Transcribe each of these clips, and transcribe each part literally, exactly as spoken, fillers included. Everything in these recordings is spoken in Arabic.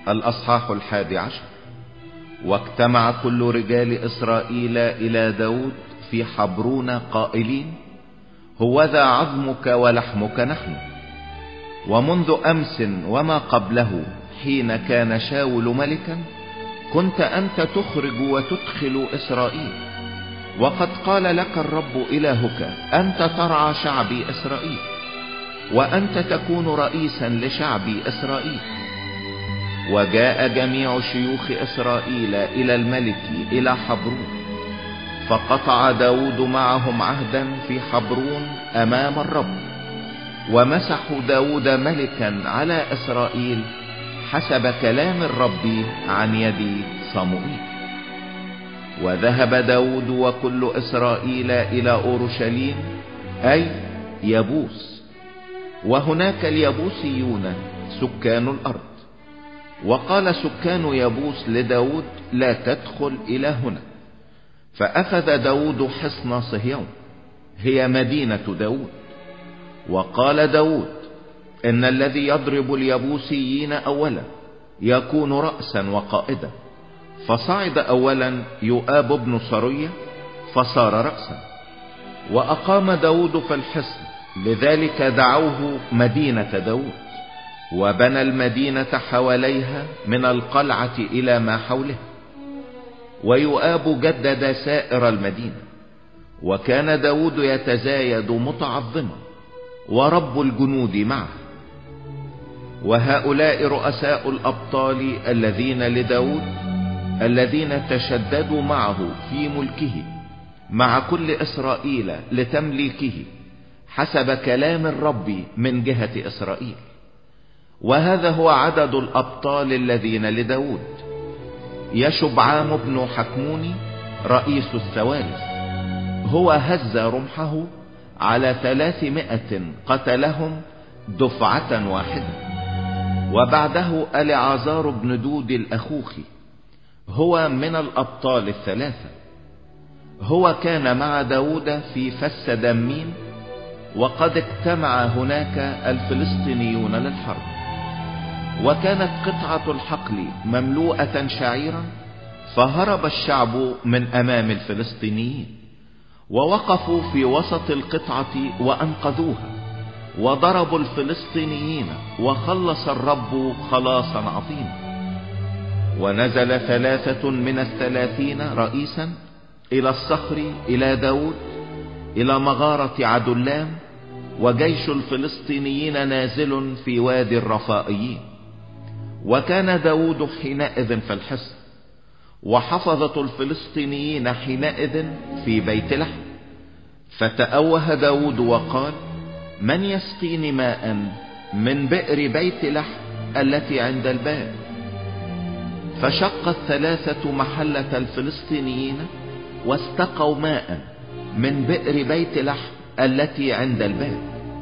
الأصحاح الحادي عشر. واجتمع كل رجال إسرائيل إلى داود في حبرون قائلين: هوذا عظمك ولحمك نحن. ومنذ أمس وما قبله حين كان شاول ملكا كنت أنت تخرج وتدخل إسرائيل، وقد قال لك الرب إلهك: أنت ترعى شعبي إسرائيل، وأنت تكون رئيسا لشعبي إسرائيل. وجاء جميع شيوخ إسرائيل إلى الملك إلى حبرون، فقطع داود معهم عهدا في حبرون أمام الرب، ومسحوا داود ملكا على إسرائيل حسب كلام الرب عن يد صموئيل. وذهب داود وكل إسرائيل إلى أورشليم أي يبوس، وهناك اليبوسيون سكان الأرض. وقال سكان يبوس لداود: لا تدخل إلى هنا. فأخذ داود حصن صهيون، هي مدينة داود. وقال داود: إن الذي يضرب اليبوسيين أولا يكون رأسا وقائدا. فصعد أولا يؤاب بن صرية فصار رأسا. وأقام داود في الحصن، لذلك دعوه مدينة داود. وبنى المدينة حواليها من القلعة إلى ما حولها. ويؤاب جدد سائر المدينة. وكان داود يتزايد متعظما، ورب الجنود معه. وهؤلاء رؤساء الأبطال الذين لداود، الذين تشددوا معه في ملكه مع كل إسرائيل لتمليكه حسب كلام الرب من جهة إسرائيل. وهذا هو عدد الأبطال الذين لداود: يشبعام بن حكموني رئيس الثوالث، هو هز رمحه على ثلاثمائة قتلهم دفعة واحدة. وبعده العازار بن دود الأخوخي، هو من الأبطال الثلاثة، هو كان مع داود في فس دمين، وقد اجتمع هناك الفلسطينيون للحرب. وكانت قطعة الحقل مملوءة شعيرا، فهرب الشعب من أمام الفلسطينيين، ووقفوا في وسط القطعة وأنقذوها، وضربوا الفلسطينيين، وخلص الرب خلاصا عظيما. ونزل ثلاثة من الثلاثين رئيسا إلى الصخر إلى داود إلى مغارة عدلام، وجيش الفلسطينيين نازل في وادي الرفائيين. وكان داود حينئذ في الحصن، وحفظة الفلسطينيين حينئذ في بيت لحم. فتأوه داود وقال: من يسقيني ماء من بئر بيت لحم التي عند الباب؟ فشق الثلاثة محلة الفلسطينيين واستقوا ماء من بئر بيت لحم التي عند الباب،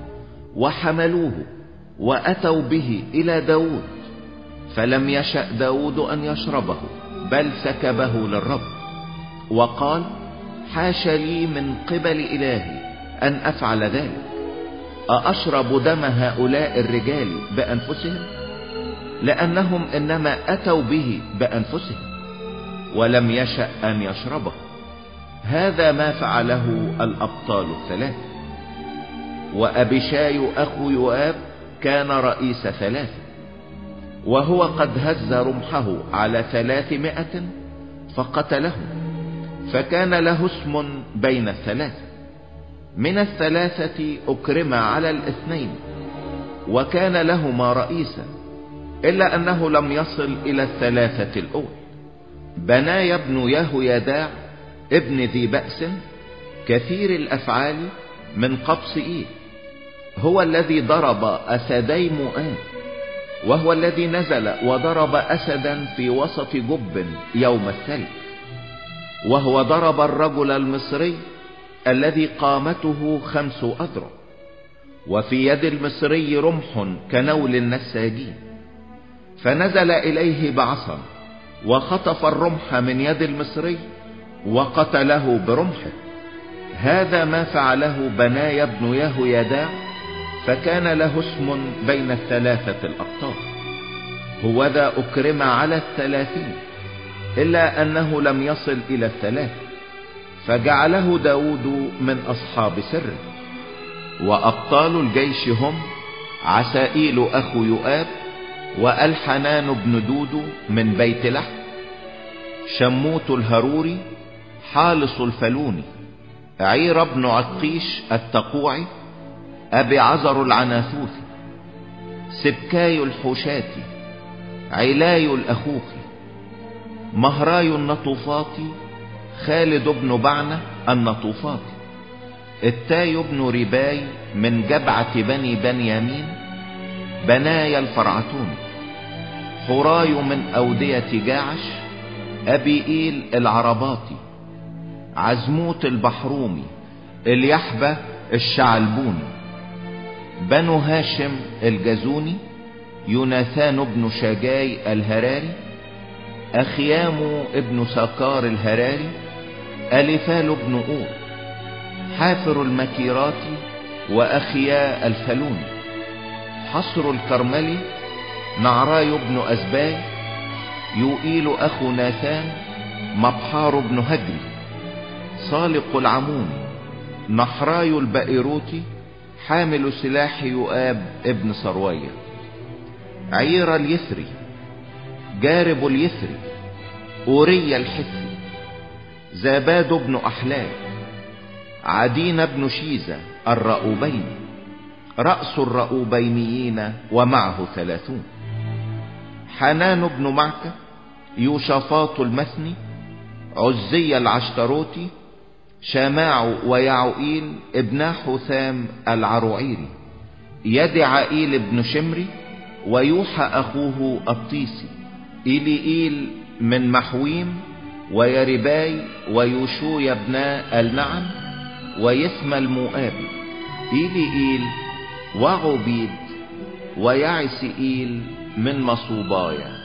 وحملوه وأتوا به إلى داود. فلم يشأ داود أن يشربه، بل سكبه للرب، وقال: حاش لي من قبل إلهي أن أفعل ذلك. أأشرب دم هؤلاء الرجال بأنفسهم؟ لأنهم إنما أتوا به بأنفسهم، ولم يشأ أن يشربه. هذا ما فعله الأبطال الثلاثة. وأبيشاي أخو يؤاب كان رئيس ثلاثة، وهو قد هز رمحه على ثلاثمائة فقتلهم، فكان له اسم بين الثلاثة. من الثلاثة أكرم على الاثنين، وكان لهما رئيسا، إلا أنه لم يصل إلى الثلاثة الأول. بنايا بن يهويداع ابن ذي بأس كثير الأفعال من قبصئيل، هو الذي ضرب أسدي مؤاب، وهو الذي نزل وضرب أسدا في وسط جب يوم الثلج. وهو ضرب الرجل المصري الذي قامته خمس أذرع، وفي يد المصري رمح كنول النساجين، فنزل إليه بعصا وخطف الرمح من يد المصري وقتله برمحه. هذا ما فعله بنايا بن يهويداع، فكان له اسم بين الثلاثة الأبطال. هوذا أكرم على الثلاثين، إلا أنه لم يصل إلى الثلاث، فجعله داود من أصحاب سره. وأبطال الجيش هم عسائيل أخو يؤاب، وألحنان بن دودو من بيت لحم، شموت الهروري، حالص الفلوني، عير بن عقيش التقوعي، أبي عزر العناثوثي، سبكاي الحوشاتي، علاي الأخوخي، مهراي النطوفاطي، خالد بن بعنة النطوفاطي، التاي بن رباي من جبعة بني بنيامين، بنايا الفرعتون، حراي من أودية جاعش، أبي إيل العرباطي، عزموت البحرومي، اليحبة الشعلبوني، بنو هاشم الجزوني، يوناثان بن شجاي الهراري، أخيام ابن ساكار الهراري، ألفال بن أور، حافر المكيرات، وأخياء الفلوني، حصر الكرملي، نعراي بن أزباي، يوئيل أخو ناثان، مبحار بن هجري، صالق العموني، نحراي البئروتي، حامل سلاح يؤاب ابن صروية، عير اليثري، جارب اليثري، أوري الحثي، زاباد بن أحلاب، عدين بن شيزة الرؤوبين، رأس الرؤوبينيين ومعه ثلاثون، حنان بن معكة، يوشافاط المثني، عزي العشتروتي، شماع ويعوئيل ابن حثام العروعيري، يدعائيل بن شمري، ويوحى أخوه الطيسي، إليئيل من محويم، ويرباي ويوشوي ابن النعم، ويسمى المؤابي، إليئيل وعبيد ويعسئيل من مصوبايا.